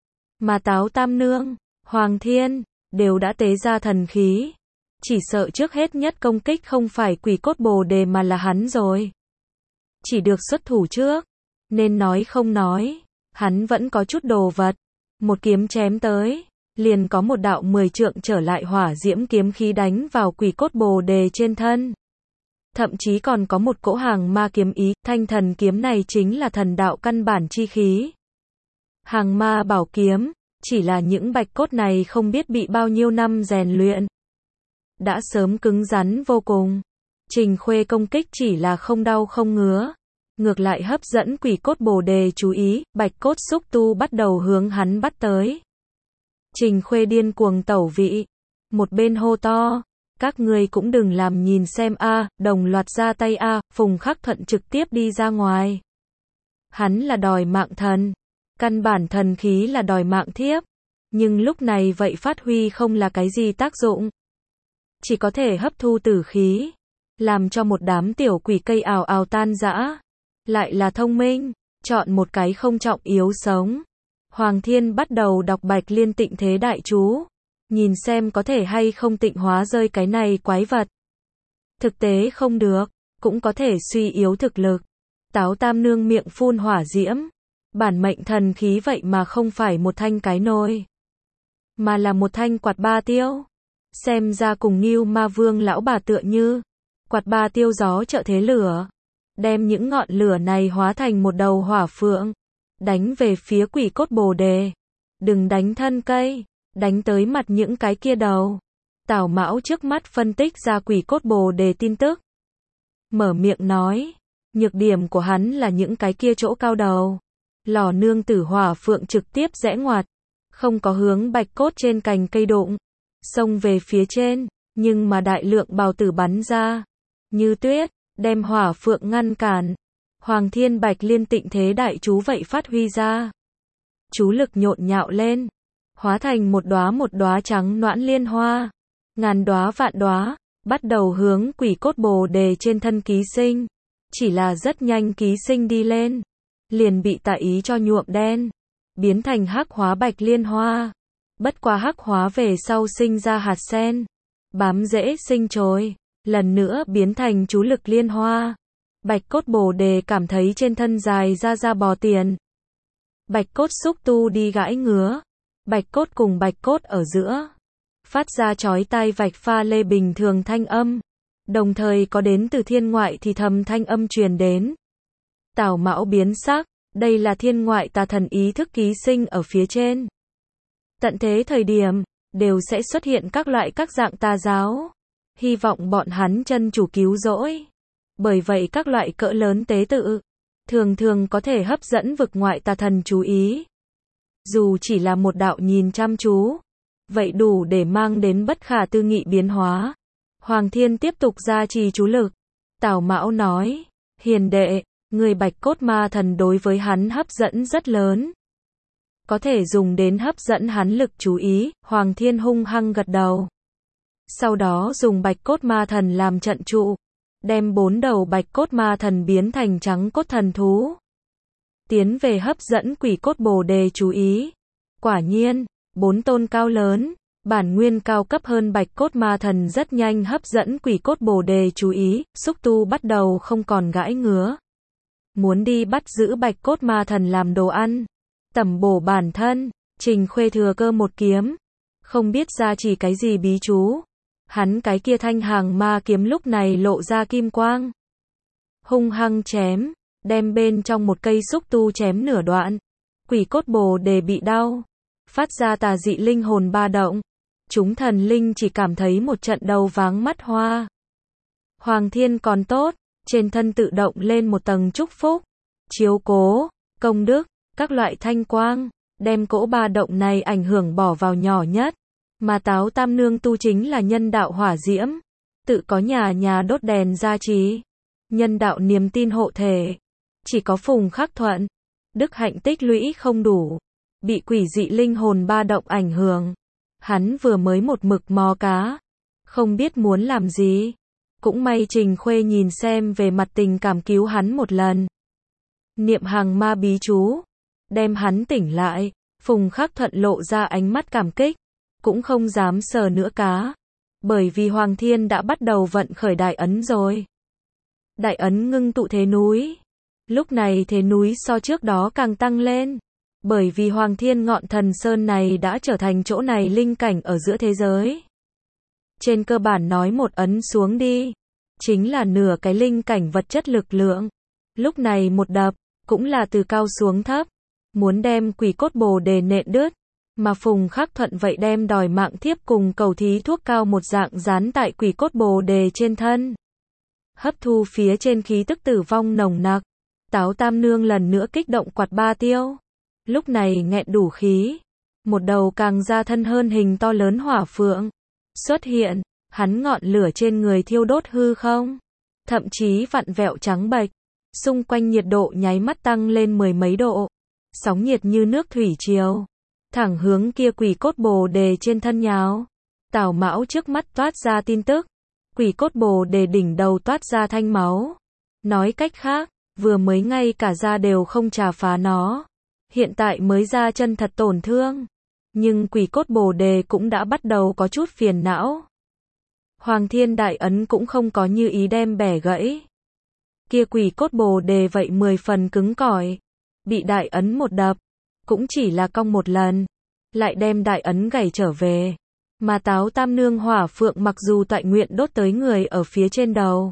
Mà Táo Tam Nương, Hoàng Thiên, đều đã tế ra thần khí. Chỉ sợ trước hết nhất công kích không phải quỷ cốt bồ đề mà là hắn rồi. Chỉ được xuất thủ trước. Nên nói không nói. Hắn vẫn có chút đồ vật. Một kiếm chém tới. Liền có một đạo mười trượng trở lại hỏa diễm kiếm khí đánh vào quỷ cốt bồ đề trên thân. Thậm chí còn có một cỗ hàng ma kiếm ý, thanh thần kiếm này chính là thần đạo căn bản chi khí. Hàng ma bảo kiếm, chỉ là những bạch cốt này không biết bị bao nhiêu năm rèn luyện. Đã sớm cứng rắn vô cùng. Trình Khuê công kích chỉ là không đau không ngứa. Ngược lại hấp dẫn quỷ cốt bồ đề chú ý, bạch cốt xúc tu bắt đầu hướng hắn bắt tới. Trình Khuê điên cuồng tẩu vị. Một bên hô to. Các ngươi cũng đừng làm nhìn xem a, à, đồng loạt ra tay a, à, Phùng Khắc Thuận trực tiếp đi ra ngoài. Hắn là đòi mạng thần. Căn bản thần khí là đòi mạng thiếp. Nhưng lúc này vậy phát huy không là cái gì tác dụng. Chỉ có thể hấp thu tử khí. Làm cho một đám tiểu quỷ cây ào ào tan rã. Lại là thông minh. Chọn một cái không trọng yếu sống. Hoàng Thiên bắt đầu đọc Bạch Liên Tịnh Thế Đại Chú. Nhìn xem có thể hay không tịnh hóa rơi cái này quái vật. Thực tế không được. Cũng có thể suy yếu thực lực. Táo Tam Nương miệng phun hỏa diễm. Bản mệnh thần khí vậy mà không phải một thanh cái nồi. Mà là một thanh quạt ba tiêu. Xem ra cùng Ngưu Ma Vương lão bà tựa như. Quạt ba tiêu gió trợ thế lửa. Đem những ngọn lửa này hóa thành một đầu hỏa phượng. Đánh về phía quỷ cốt bồ đề. Đừng đánh thân cây. Đánh tới mặt những cái kia đầu. Tào Mão trước mắt phân tích ra quỷ cốt bồ đề tin tức. Mở miệng nói. Nhược điểm của hắn là những cái kia chỗ cao đầu. Lò nương tử hỏa phượng trực tiếp rẽ ngoặt. Không có hướng bạch cốt trên cành cây đụng. Xông về phía trên. Nhưng mà đại lượng bào tử bắn ra. Như tuyết. Đem hỏa phượng ngăn cản. Hoàng Thiên Bạch Liên Tịnh Thế Đại Chú vậy phát huy ra. Chú lực nhộn nhạo lên. Hóa thành một đóa một đóa trắng noãn liên hoa. Ngàn đóa vạn đóa. Bắt đầu hướng quỷ cốt bồ đề trên thân ký sinh. chỉ là rất nhanh ký sinh đi lên, liền bị tà ý cho nhuộm đen, biến thành hắc hóa bạch liên hoa. Bất quá hắc hóa về sau sinh ra hạt sen, bám rễ sinh trồi, lần nữa biến thành chú lực liên hoa. Bạch cốt bồ đề cảm thấy trên thân dài ra ra bò tiền. Bạch cốt xúc tu đi gãi ngứa, bạch cốt cùng bạch cốt ở giữa, phát ra chói tai vạch pha lê bình thường thanh âm, đồng thời có đến từ thiên ngoại thì thầm thanh âm truyền đến. Tào Mão biến sắc, đây là thiên ngoại tà thần ý thức ký sinh ở phía trên. Tận thế thời điểm, đều sẽ xuất hiện các loại các dạng tà giáo, hy vọng bọn hắn chân chủ cứu rỗi. Bởi vậy các loại cỡ lớn tế tự, thường thường có thể hấp dẫn vực ngoại tà thần chú ý. Dù chỉ là một đạo nhìn chăm chú, vậy đủ để mang đến bất khả tư nghị biến hóa. Hoàng Thiên tiếp tục gia trì chú lực. Tào Mão nói, hiền đệ, người bạch cốt ma thần đối với hắn hấp dẫn rất lớn. Có thể dùng đến hấp dẫn hắn lực chú ý. Hoàng Thiên hung hăng gật đầu. Sau đó dùng bạch cốt ma thần làm trận trụ, đem bốn đầu bạch cốt ma thần biến thành trắng cốt thần thú, tiến về hấp dẫn quỷ cốt bồ đề chú ý. Quả nhiên, bốn tôn cao lớn, bản nguyên cao cấp hơn bạch cốt ma thần rất nhanh hấp dẫn quỷ cốt bồ đề chú ý, xúc tu bắt đầu không còn gãi ngứa. Muốn đi bắt giữ bạch cốt ma thần làm đồ ăn, tẩm bổ bản thân. Trình Khuê thừa cơ một kiếm, không biết ra chỉ cái gì bí chú. Hắn cái kia thanh hàng ma kiếm lúc này lộ ra kim quang, hung hăng chém, đem bên trong một cây xúc tu chém nửa đoạn. Quỷ cốt bồ đề bị đau, phát ra tà dị linh hồn ba động. Chúng thần linh chỉ cảm thấy một trận đầu váng mắt hoa. Hoàng Thiên còn tốt, trên thân tự động lên một tầng chúc phúc, chiếu cố, công đức, các loại thanh quang, đem cỗ ba động này ảnh hưởng bỏ vào nhỏ nhất. Mà Táo Tam Nương tu chính là nhân đạo hỏa diễm, tự có nhà nhà đốt đèn gia trì, nhân đạo niềm tin hộ thể. Chỉ có Phùng Khắc Thuận, đức hạnh tích lũy không đủ, bị quỷ dị linh hồn ba động ảnh hưởng. Hắn vừa mới một mực mò cá, không biết muốn làm gì. Cũng may Trình Khuê nhìn xem về mặt tình cảm cứu hắn một lần. Niệm hàng ma bí chú, đem hắn tỉnh lại. Phùng Khắc Thuận lộ ra ánh mắt cảm kích, cũng không dám sờ nữa cá, bởi vì Hoàng Thiên đã bắt đầu vận khởi đại ấn rồi. Đại ấn ngưng tụ thế núi. Lúc này thế núi so trước đó càng tăng lên, bởi vì Hoàng Thiên ngọn thần sơn này đã trở thành chỗ này linh cảnh ở giữa thế giới. Trên cơ bản nói một ấn xuống đi, chính là nửa cái linh cảnh vật chất lực lượng. Lúc này một đập, cũng là từ cao xuống thấp, muốn đem quỷ cốt bồ đề nện đứt. Mà Phùng Khắc Thuận vậy đem đòi mạng thiếp cùng cầu thí thuốc cao một dạng dán tại quỷ cốt bồ đề trên thân. Hấp thu phía trên khí tức tử vong nồng nặc. Táo Tam Nương lần nữa kích động quạt ba tiêu. Lúc này nghẹn đủ khí. Một đầu càng ra thân hơn hình to lớn hỏa phượng xuất hiện, hắn ngọn lửa trên người thiêu đốt hư không, thậm chí vặn vẹo trắng bệch. Xung quanh nhiệt độ nháy mắt tăng lên mười mấy độ. Sóng nhiệt như nước thủy triều, thẳng hướng kia quỷ cốt bồ đề trên thân nhào. Tào Mão trước mắt toát ra tin tức, quỷ cốt bồ đề đỉnh đầu toát ra thanh máu. Nói cách khác, vừa mới ngay cả da đều không chà phá nó, hiện tại mới ra chân thật tổn thương. Nhưng quỷ cốt bồ đề cũng đã bắt đầu có chút phiền não. Hoàng Thiên đại ấn cũng không có như ý đem bẻ gãy. Kia quỷ cốt bồ đề vậy mười phần cứng cỏi, bị đại ấn một đập, cũng chỉ là cong một lần, lại đem đại ấn gảy trở về. Mà Táo Tam Nương hỏa phượng mặc dù toại nguyện đốt tới người ở phía trên đầu,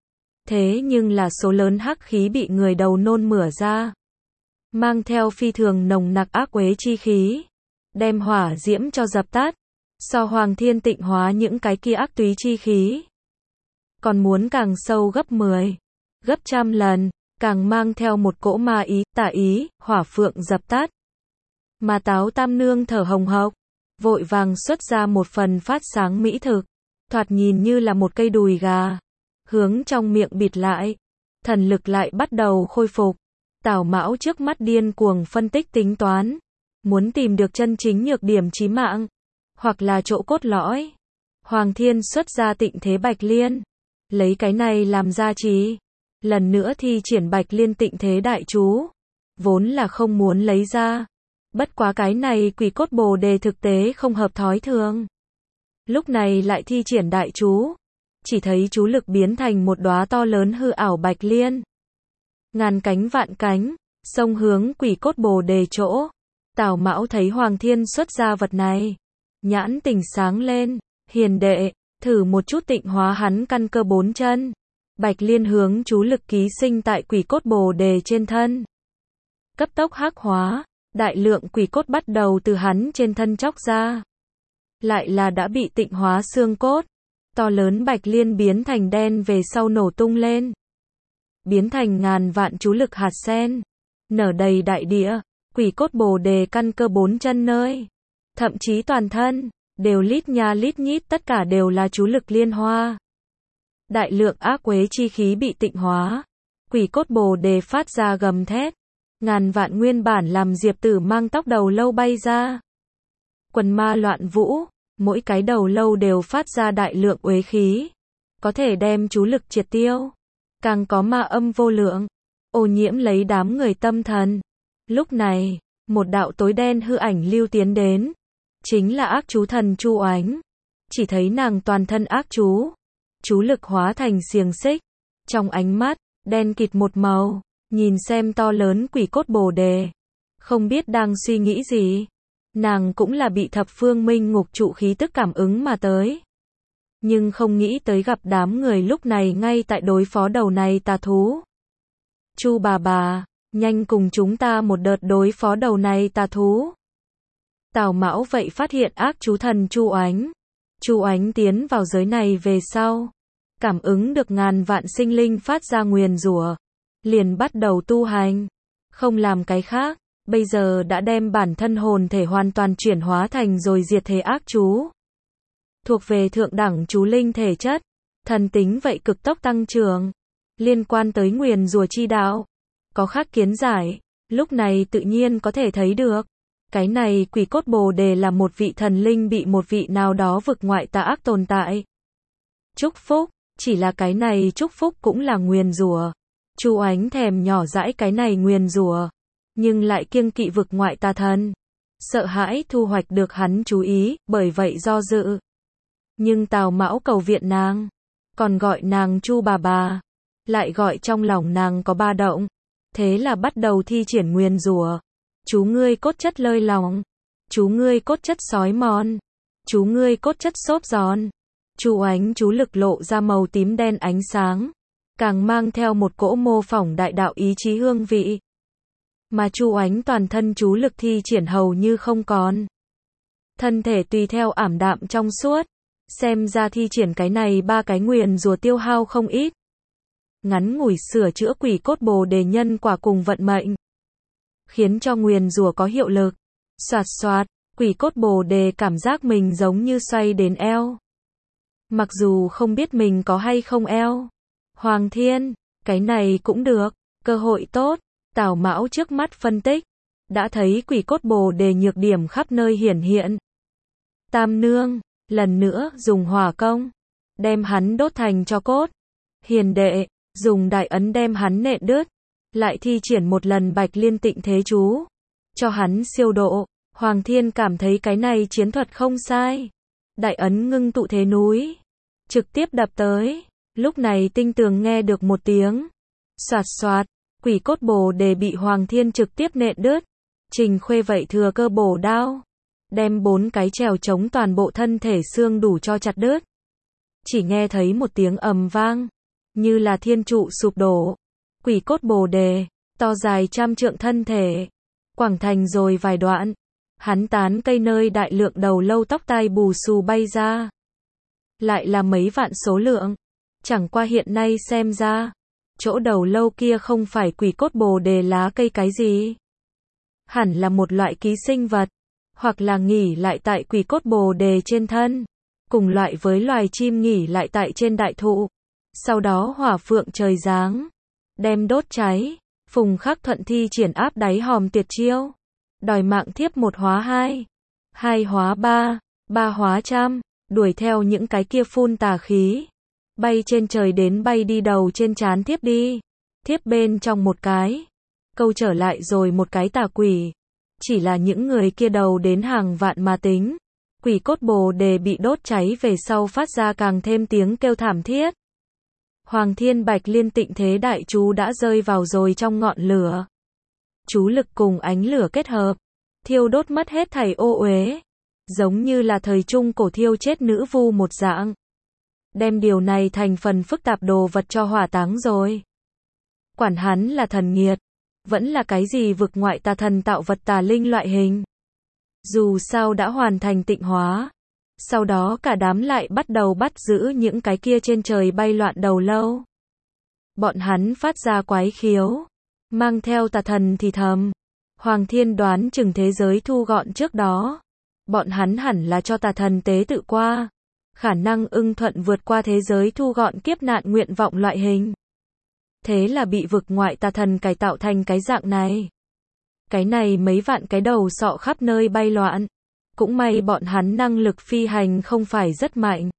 thế nhưng là số lớn hắc khí bị người đầu nôn mửa ra, mang theo phi thường nồng nặc ác uế chi khí, đem hỏa diễm cho dập tắt. So Hoàng Thiên tịnh hóa những cái kia ác túy chi khí, còn muốn càng sâu gấp mười, gấp trăm lần, càng mang theo một cỗ ma ý, tà ý. Hỏa phượng dập tắt. Mà Táo Tam Nương thở hồng hộc, vội vàng xuất ra một phần phát sáng mỹ thực, thoạt nhìn như là một cây đùi gà, hướng trong miệng bịt lại. Thần lực lại bắt đầu khôi phục. Tào Mão trước mắt điên cuồng phân tích tính toán, muốn tìm được chân chính nhược điểm chí mạng, hoặc là chỗ cốt lõi. Hoàng Thiên xuất ra Tịnh Thế Bạch Liên, lấy cái này làm gia trì. lần nữa thi triển Bạch Liên Tịnh Thế Đại Chú. Vốn là không muốn lấy ra. Bất quá cái này quỷ cốt bồ đề thực tế không hợp thói thường. Lúc này lại thi triển đại chú. Chỉ thấy chú lực biến thành một đóa to lớn hư ảo bạch liên. Ngàn cánh vạn cánh, xông hướng quỷ cốt bồ đề chỗ. Tào Mão thấy Hoàng Thiên xuất ra vật này. Nhãn tỉnh sáng lên, hiền đệ, thử một chút tịnh hóa hắn căn cơ bốn chân. Bạch liên hướng chú lực ký sinh tại quỷ cốt bồ đề trên thân. Cấp tốc hắc hóa, đại lượng quỷ cốt bắt đầu từ hắn trên thân chóc ra. Lại là đã bị tịnh hóa xương cốt. To lớn bạch liên biến thành đen về sau nổ tung lên. Biến thành ngàn vạn chú lực hạt sen. Nở đầy đại địa, quỷ cốt bồ đề căn cơ bốn chân nơi. Thậm chí toàn thân, đều lít nha lít nhít tất cả đều là chú lực liên hoa. Đại lượng ác quế chi khí bị tịnh hóa. Quỷ cốt bồ đề phát ra gầm thét. Ngàn vạn nguyên bản làm Diệp Tử mang tóc đầu lâu bay ra. Quần ma loạn vũ, mỗi cái đầu lâu đều phát ra đại lượng uế khí. Có thể đem chú lực triệt tiêu. Càng có ma âm vô lượng, ô nhiễm lấy đám người tâm thần. Lúc này, một đạo tối đen hư ảnh lưu tiến đến. Chính là ác chú thần Chu Oánh. Chỉ thấy nàng toàn thân ác chú. Chú lực hóa thành xiềng xích. Trong ánh mắt, đen kịt một màu. Nhìn xem to lớn quỷ cốt bồ đề. Không biết đang suy nghĩ gì. Nàng cũng là bị thập phương minh ngục trụ khí tức cảm ứng mà tới. Nhưng không nghĩ tới gặp đám người lúc này ngay tại đối phó đầu này tà thú. Chu bà bà, nhanh cùng chúng ta một đợt đối phó đầu này tà thú. Tào Mão vậy phát hiện ác chú thần Chu Oánh. Chu Oánh tiến vào giới này về sau. Cảm ứng được ngàn vạn sinh linh phát ra nguyền rủa. Liền bắt đầu tu hành. Không làm cái khác. Bây giờ đã đem bản thân hồn thể hoàn toàn chuyển hóa thành rồi diệt thế ác chú. Thuộc về thượng đẳng chú linh thể chất. Thần tính vậy cực tốc tăng trưởng. Liên quan tới nguyền rủa chi đạo. Có khác kiến giải. Lúc này tự nhiên có thể thấy được. Cái này quỷ cốt bồ đề là một vị thần linh bị một vị nào đó vực ngoại tà ác tồn tại. Chúc phúc. Chỉ là cái này chúc phúc cũng là nguyền rủa. Chu Oánh thèm nhỏ dãi cái này nguyền rủa. Nhưng lại kiêng kỵ vực ngoại tà thần. Sợ hãi thu hoạch được hắn chú ý, bởi vậy do dự. Nhưng Tào Mão cầu viện nàng. Còn gọi nàng Chu bà bà. Lại gọi trong lòng nàng có ba động. Thế là bắt đầu thi triển nguyền rủa. Chú ngươi cốt chất lơi lòng. Chú ngươi cốt chất sói mòn. Chú ngươi cốt chất xốp giòn. Chu Oánh chú lực lộ ra màu tím đen ánh sáng. Càng mang theo một cỗ mô phỏng đại đạo ý chí hương vị. Mà Chu Oánh toàn thân chú lực thi triển hầu như không còn. Thân thể tùy theo ảm đạm trong suốt. Xem ra thi triển cái này ba cái nguyền rủa tiêu hao không ít. Ngắn ngủi sửa chữa quỷ cốt bồ đề nhân quả cùng vận mệnh. Khiến cho nguyền rủa có hiệu lực. Xoạt xoạt, quỷ cốt bồ đề cảm giác mình giống như xoay đến eo. Mặc dù không biết mình có hay không eo. Hoàng Thiên, cái này cũng được, cơ hội tốt. Tào Mão trước mắt phân tích. Đã thấy quỷ cốt bồ đề nhược điểm khắp nơi hiển hiện. Tam nương, lần nữa dùng hỏa công. Đem hắn đốt thành tro cốt. Hiền đệ, dùng đại ấn đem hắn nện đứt. Lại thi triển một lần Bạch Liên Tịnh Thế Chú. Cho hắn siêu độ. Hoàng Thiên cảm thấy cái này chiến thuật không sai. Đại ấn ngưng tụ thế núi. Trực tiếp đập tới. Lúc này tinh tường nghe được một tiếng. Xoạt xoạt. Quỷ cốt bồ đề bị Hoàng Thiên trực tiếp nện đứt. Trình Khuê vậy thừa cơ bổ đao. Đem bốn cái trèo chống toàn bộ thân thể xương đủ cho chặt đứt. Chỉ nghe thấy một tiếng ầm vang. Như là thiên trụ sụp đổ. Quỷ cốt bồ đề, to dài trăm trượng thân thể. Quảng thành rồi vài đoạn. Hắn tán cây nơi đại lượng đầu lâu tóc tai bù xù bay ra. Lại là mấy vạn số lượng. Chẳng qua hiện nay xem ra. Chỗ đầu lâu kia không phải quỷ cốt bồ đề lá cây cái gì. Hẳn là một loại ký sinh vật. Hoặc là nghỉ lại tại quỷ cốt bồ đề trên thân. Cùng loại với loài chim nghỉ lại tại trên đại thụ. Sau đó hỏa phượng trời giáng. Đem đốt cháy. Phùng Khắc Thuận thi triển áp đáy hòm tuyệt chiêu. Đòi mạng thiếp một hóa hai. Hai hóa ba. Ba hóa trăm. Đuổi theo những cái kia phun tà khí. Bay trên trời đến bay đi đầu trên trán tiếp đi. thiếp bên trong một cái, câu trở lại rồi một cái tà quỷ. Chỉ là những người kia đầu đến hàng vạn mà tính. Quỷ cốt Bồ Đề bị đốt cháy về sau phát ra càng thêm tiếng kêu thảm thiết. Hoàng Thiên Bạch Liên Tịnh Thế Đại Chú đã rơi vào rồi trong ngọn lửa. Chú lực cùng ánh lửa kết hợp, thiêu đốt mất hết thảy ô uế, giống như là thời trung cổ thiêu chết nữ vu một dạng. Đem điều này thành phần phức tạp đồ vật cho hỏa táng rồi. Quản hắn là thần nghiệt, vẫn là cái gì vực ngoại tà thần tạo vật tà linh loại hình. Dù sao đã hoàn thành tịnh hóa. Sau đó cả đám lại bắt đầu bắt giữ những cái kia trên trời bay loạn đầu lâu. Bọn hắn phát ra quái khiếu, mang theo tà thần thì thầm. Hoàng Thiên đoán chừng thế giới thu gọn trước đó. Bọn hắn hẳn là cho tà thần tế tự qua. Khả năng ưng thuận vượt qua thế giới thu gọn kiếp nạn nguyện vọng loại hình. Thế là bị vực ngoại tà thần cải tạo thành cái dạng này. Cái này mấy vạn cái đầu sọ khắp nơi bay loạn. Cũng may bọn hắn năng lực phi hành không phải rất mạnh.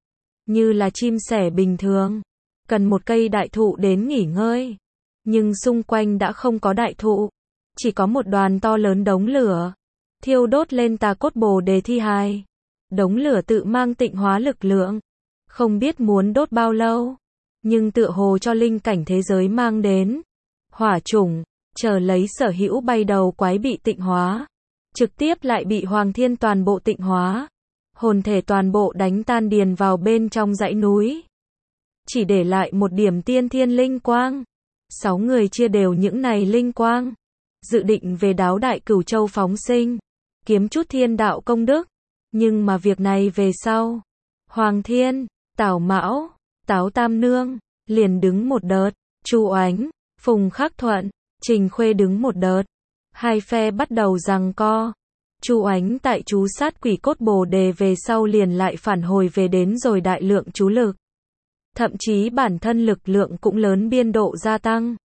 Như là chim sẻ bình thường. Cần một cây đại thụ đến nghỉ ngơi. Nhưng xung quanh đã không có đại thụ. Chỉ có một đoàn to lớn đống lửa. Thiêu đốt lên tà cốt Bồ Đề thi hài. Đống lửa tự mang tịnh hóa lực lượng. Không biết muốn đốt bao lâu. Nhưng tựa hồ cho linh cảnh thế giới mang đến. Hỏa chủng, chờ lấy sở hữu bay đầu quái bị tịnh hóa. Trực tiếp lại bị Hoàng Thiên toàn bộ tịnh hóa. Hồn thể toàn bộ đánh tan điền vào bên trong dãy núi. Chỉ để lại một điểm tiên thiên linh quang. Sáu người chia đều những này linh quang. Dự định về đáo đại Cửu Châu phóng sinh. Kiếm chút thiên đạo công đức. Nhưng mà việc này về sau. Hoàng Thiên, Tào Mão, Táo Tam Nương, liền đứng một đợt. Chu Oánh, Phùng Khắc Thuận, Trình Khuê đứng một đợt. Hai phe bắt đầu giằng co. Chu Oánh tại chú sát quỷ cốt Bồ Đề về sau liền lại phản hồi về đến rồi đại lượng chú lực. Thậm chí bản thân lực lượng cũng lớn biên độ gia tăng.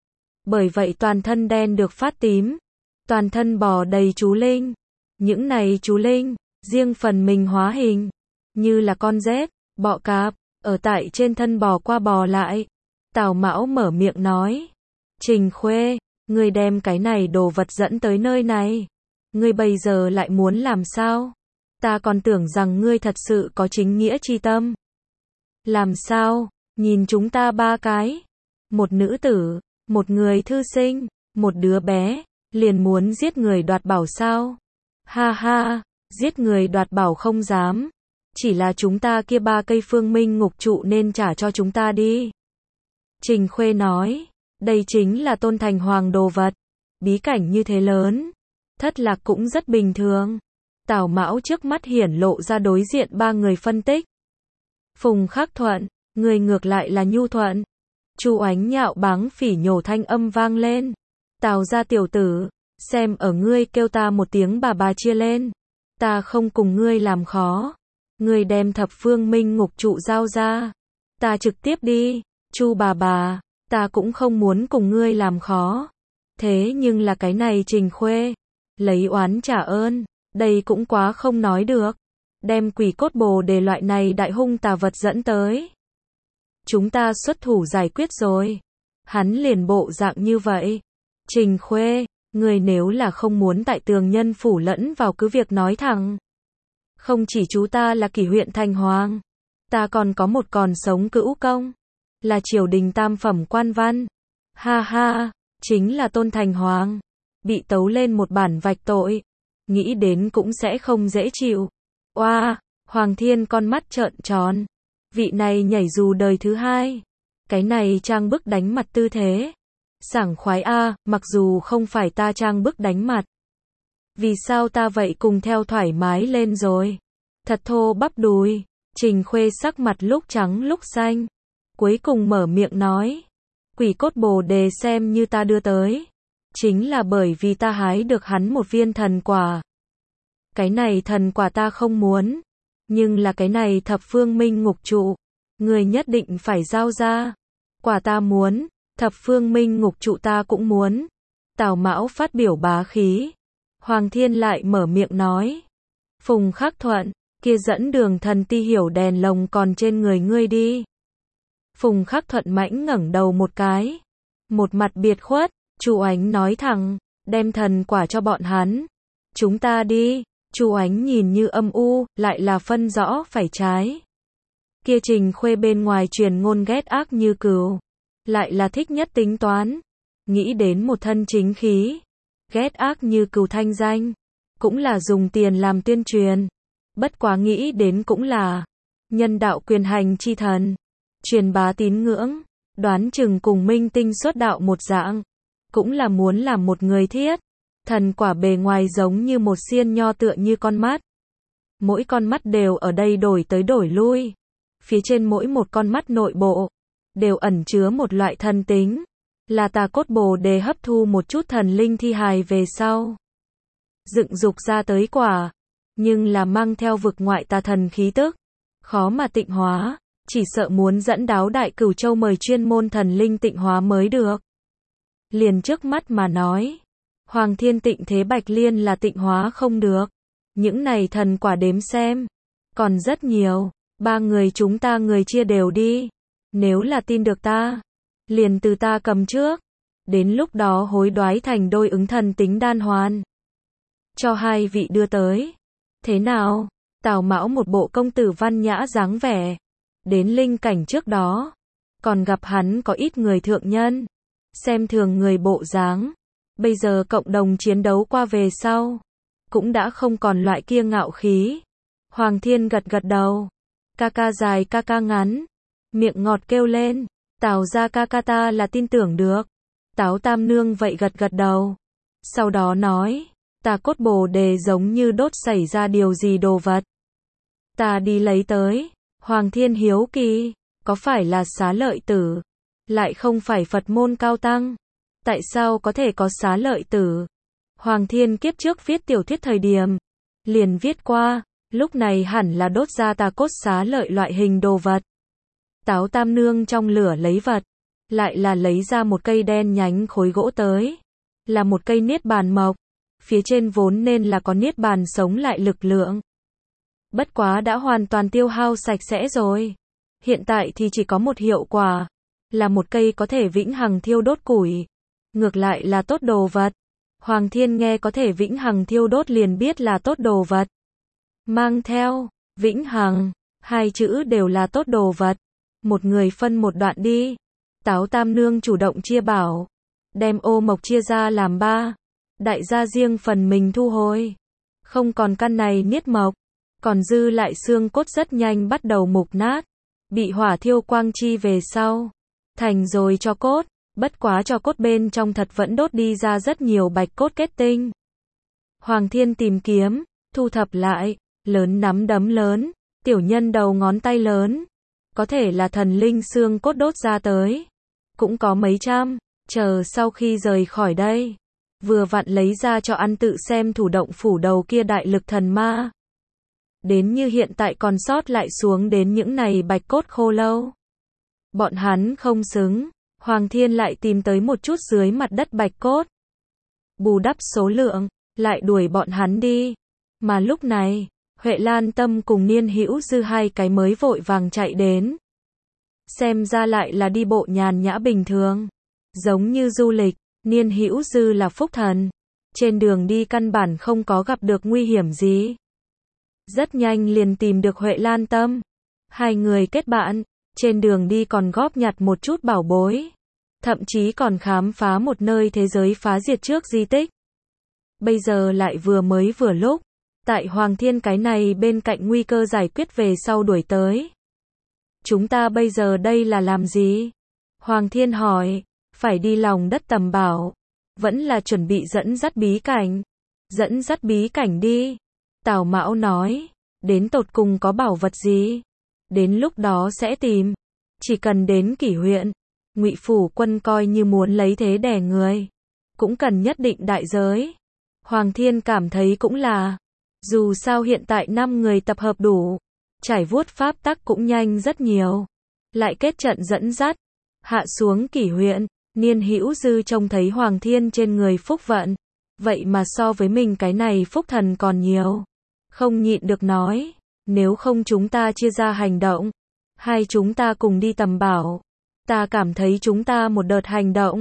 Bởi vậy toàn thân đen được phát tím. Toàn thân bò đầy chú linh. Những này chú linh, riêng phần mình hóa hình. Như là con rết, bọ cạp, ở tại trên thân bò qua bò lại. Tào Mão mở miệng nói. Trình Khuê, ngươi đem cái này đồ vật dẫn tới nơi này. Ngươi bây giờ lại muốn làm sao? Ta còn tưởng rằng ngươi thật sự có chính nghĩa chi tâm. Làm sao? Nhìn chúng ta ba cái. Một nữ tử, một người thư sinh, một đứa bé, liền muốn giết người đoạt bảo sao? Ha ha, giết người đoạt bảo không dám. Chỉ là chúng ta kia ba cây phương minh ngục trụ nên trả cho chúng ta đi. Trình Khuê nói, đây chính là tôn thành hoàng đồ vật. Bí cảnh như thế lớn. Thất lạc cũng rất bình thường. Tào Mão trước mắt hiển lộ ra đối diện ba người phân tích. Phùng Khắc Thuận, người ngược lại là nhu thuận. Chu Oánh nhạo báng phỉ nhổ thanh âm vang lên. Tào gia tiểu tử, xem ở ngươi kêu ta một tiếng bà bà chia lên. Ta không cùng ngươi làm khó. Ngươi đem thập phương minh ngục trụ giao ra. Ta trực tiếp đi. Chu bà bà, ta cũng không muốn cùng ngươi làm khó. Thế nhưng là cái này Trình Khuê. Lấy oán trả ơn. Đây cũng quá không nói được. Đem quỷ cốt Bồ Đề loại này đại hung tà vật dẫn tới. Chúng ta xuất thủ giải quyết rồi. Hắn liền bộ dạng như vậy. Trình Khuê, người nếu là không muốn tại tường nhân phủ lẫn vào cứ việc nói thẳng. Không chỉ chú ta là Kỷ huyện thành hoàng. Ta còn có một còn sống cữu công. Là triều đình tam phẩm quan văn. Ha ha, chính là tôn thành hoàng. Bị tấu lên một bản vạch tội. Nghĩ đến cũng sẽ không dễ chịu. Oa, Hoàng Thiên con mắt trợn tròn. Vị này nhảy dù đời thứ hai. Cái này trang bức đánh mặt tư thế. Sảng khoái a, mặc dù không phải ta trang bức đánh mặt. Vì sao ta vậy cùng theo thoải mái lên rồi. Thật thô bắp đùi. Trình Khuê sắc mặt lúc trắng lúc xanh. Cuối cùng mở miệng nói. Quỷ cốt Bồ Đề xem như ta đưa tới. Chính là bởi vì ta hái được hắn một viên thần quả. Cái này thần quả ta không muốn. Nhưng là cái này thập phương minh ngục trụ. Người nhất định phải giao ra. Quả ta muốn. Thập phương minh ngục trụ ta cũng muốn. Tào Mão phát biểu bá khí. Hoàng Thiên lại mở miệng nói. Phùng Khắc Thuận, kia dẫn đường thần ti hiểu đèn lồng còn trên người ngươi đi. Phùng Khắc Thuận mãnh ngẩng đầu một cái. Một mặt biệt khuất, Chu Ánh nói thẳng, đem thần quả cho bọn hắn. Chúng ta đi. Chu Ánh nhìn như âm u, lại là phân rõ phải trái. Kia Trình Khuê bên ngoài truyền ngôn ghét ác như cừu, lại là thích nhất tính toán. Nghĩ đến một thân chính khí, ghét ác như cừu thanh danh, cũng là dùng tiền làm tuyên truyền. Bất quá nghĩ đến cũng là nhân đạo quyền hành chi thần, truyền bá tín ngưỡng, đoán chừng cùng minh tinh xuất đạo một dạng, cũng là muốn làm một người thiết. Thần quả bề ngoài giống như một xiên nho tựa như con mắt. Mỗi con mắt đều ở đây đổi tới đổi lui. Phía trên mỗi một con mắt nội bộ, đều ẩn chứa một loại thần tính. Là tà cốt bồ đề hấp thu một chút thần linh thi hài về sau. Dựng dục ra tới quả. Nhưng là mang theo vực ngoại tà thần khí tức. Khó mà tịnh hóa. Chỉ sợ muốn dẫn đáo Đại Cửu Châu mời chuyên môn thần linh tịnh hóa mới được. Liền trước mắt mà nói. Hoàng Thiên Tịnh Thế Bạch Liên là tịnh hóa không được. Những này thần quả đếm xem. Còn rất nhiều. Ba người chúng ta người chia đều đi. Nếu là tin được ta, liền từ ta cầm trước. Đến lúc đó hối đoái thành đôi ứng thần tính đan hoàn. Cho hai vị đưa tới. Thế nào? Tào Mão một bộ công tử văn nhã dáng vẻ. Đến linh cảnh trước đó. Còn gặp hắn có ít người thượng nhân. Xem thường người bộ dáng. Bây giờ cộng đồng chiến đấu qua về sau. Cũng đã không còn loại kia ngạo khí. Hoàng Thiên gật gật đầu. Ca ca dài ca ca ngắn. Miệng ngọt kêu lên. Tào ra ca ca ta là tin tưởng được. Táo Tam Nương vậy gật gật đầu. Sau đó nói. Tà cốt bồ đề giống như đốt xảy ra điều gì đồ vật. Ta đi lấy tới. Hoàng Thiên hiếu kỳ. Có phải là Xá Lợi Tử? Lại không phải Phật môn cao tăng. Tại sao có thể có Xá Lợi Tử? Hoàng Thiên kiếp trước viết tiểu thuyết thời điểm. Liền viết qua. Lúc này hẳn là đốt ra tà cốt xá lợi loại hình đồ vật. Táo Tam Nương trong lửa lấy vật. Lại là lấy ra một cây đen nhánh khối gỗ tới. Là một cây niết bàn mộc. Phía trên vốn nên là có niết bàn sống lại lực lượng. Bất quá đã hoàn toàn tiêu hao sạch sẽ rồi. Hiện tại thì chỉ có một hiệu quả. Là một cây có thể vĩnh hằng thiêu đốt củi. Ngược lại là tốt đồ vật. Hoàng Thiên nghe có thể vĩnh hằng thiêu đốt liền biết là tốt đồ vật. Mang theo, vĩnh hằng, hai chữ đều là tốt đồ vật. Một người phân một đoạn đi. Táo Tam Nương chủ động chia bảo. Đem ô mộc chia ra làm ba. Đại gia riêng phần mình thu hồi. Không còn căn này niết mộc. Còn dư lại xương cốt rất nhanh bắt đầu mục nát. Bị hỏa thiêu quang chi về sau. Thành rồi cho cốt. Bất quá cho cốt bên trong thật vẫn đốt đi ra rất nhiều bạch cốt kết tinh. Hoàng Thiên tìm kiếm, thu thập lại. Lớn nắm đấm lớn, tiểu nhân đầu ngón tay lớn. Có thể là thần linh xương cốt đốt ra tới. Cũng có mấy trăm, chờ sau khi rời khỏi đây. Vừa vặn lấy ra cho ăn tự xem thủ động phủ đầu kia đại lực thần ma. Đến như hiện tại còn sót lại xuống đến những này bạch cốt khô lâu. Bọn hắn không xứng, Hoàng Thiên lại tìm tới một chút dưới mặt đất bạch cốt. Bù đắp số lượng, lại đuổi bọn hắn đi. Mà lúc này, Huệ Lan Tâm cùng Niên Hữu Dư hai cái mới vội vàng chạy đến. Xem ra lại là đi bộ nhàn nhã bình thường. Giống như du lịch, Niên Hữu Dư là phúc thần. Trên đường đi căn bản không có gặp được nguy hiểm gì. Rất nhanh liền tìm được Huệ Lan Tâm. Hai người kết bạn, trên đường đi còn góp nhặt một chút bảo bối. Thậm chí còn khám phá một nơi thế giới phá diệt trước di tích. Bây giờ lại vừa mới vừa lúc. Tại Hoàng Thiên cái này bên cạnh nguy cơ giải quyết về sau đuổi tới. Chúng ta bây giờ đây là làm gì? Hoàng Thiên hỏi, phải đi lòng đất tầm bảo. Vẫn là chuẩn bị dẫn dắt bí cảnh. Dẫn dắt bí cảnh đi. Tào Mão nói, đến tột cùng có bảo vật gì? Đến lúc đó sẽ tìm. Chỉ cần đến Kỷ huyện, Ngụy phủ quân coi như muốn lấy thế đè người. Cũng cần nhất định đại giới. Hoàng Thiên cảm thấy cũng là. Dù sao hiện tại năm người tập hợp đủ, trải vuốt pháp tắc cũng nhanh rất nhiều. Lại kết trận dẫn dắt, hạ xuống Kỷ huyện, Niên Hữu Dư trông thấy Hoàng Thiên trên người phúc vận, vậy mà so với mình cái này phúc thần còn nhiều. Không nhịn được nói, nếu không chúng ta chia ra hành động, hai chúng ta cùng đi tầm bảo. Ta cảm thấy chúng ta một đợt hành động,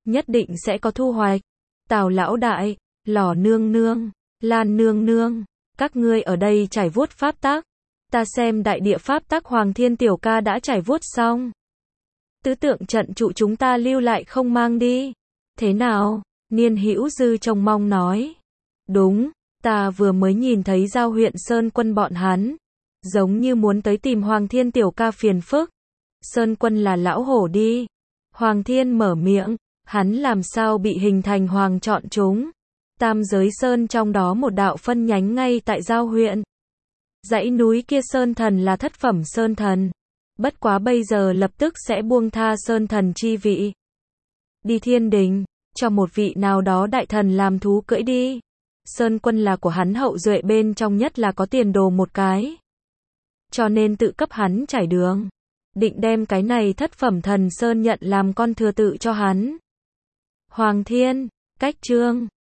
nhất định sẽ có thu hoạch. Tào lão đại, Lò nương nương, Lan nương nương, các ngươi ở đây trải vuốt pháp tắc. Ta xem đại địa pháp tắc Hoàng Thiên tiểu ca đã trải vuốt xong. Tứ tượng trận trụ chúng ta lưu lại không mang đi. Thế nào? Niên Hữu Dư trông mong nói. Đúng, ta vừa mới nhìn thấy Giao huyện Sơn Quân bọn hắn. Giống như muốn tới tìm Hoàng Thiên tiểu ca phiền phức. Sơn Quân là lão hổ đi. Hoàng Thiên mở miệng, hắn làm sao bị hình thành hoàng chọn chúng. Tam giới sơn trong đó một đạo phân nhánh ngay tại Giao huyện. Dãy núi kia sơn thần là thất phẩm sơn thần. Bất quá bây giờ lập tức sẽ buông tha sơn thần chi vị. Đi thiên đình, cho một vị nào đó đại thần làm thú cưỡi đi. Sơn Quân là của hắn hậu duệ bên trong nhất là có tiền đồ một cái. Cho nên tự cấp hắn trải đường. Định đem cái này thất phẩm thần sơn nhận làm con thừa tự cho hắn. Hoàng Thiên, cách chương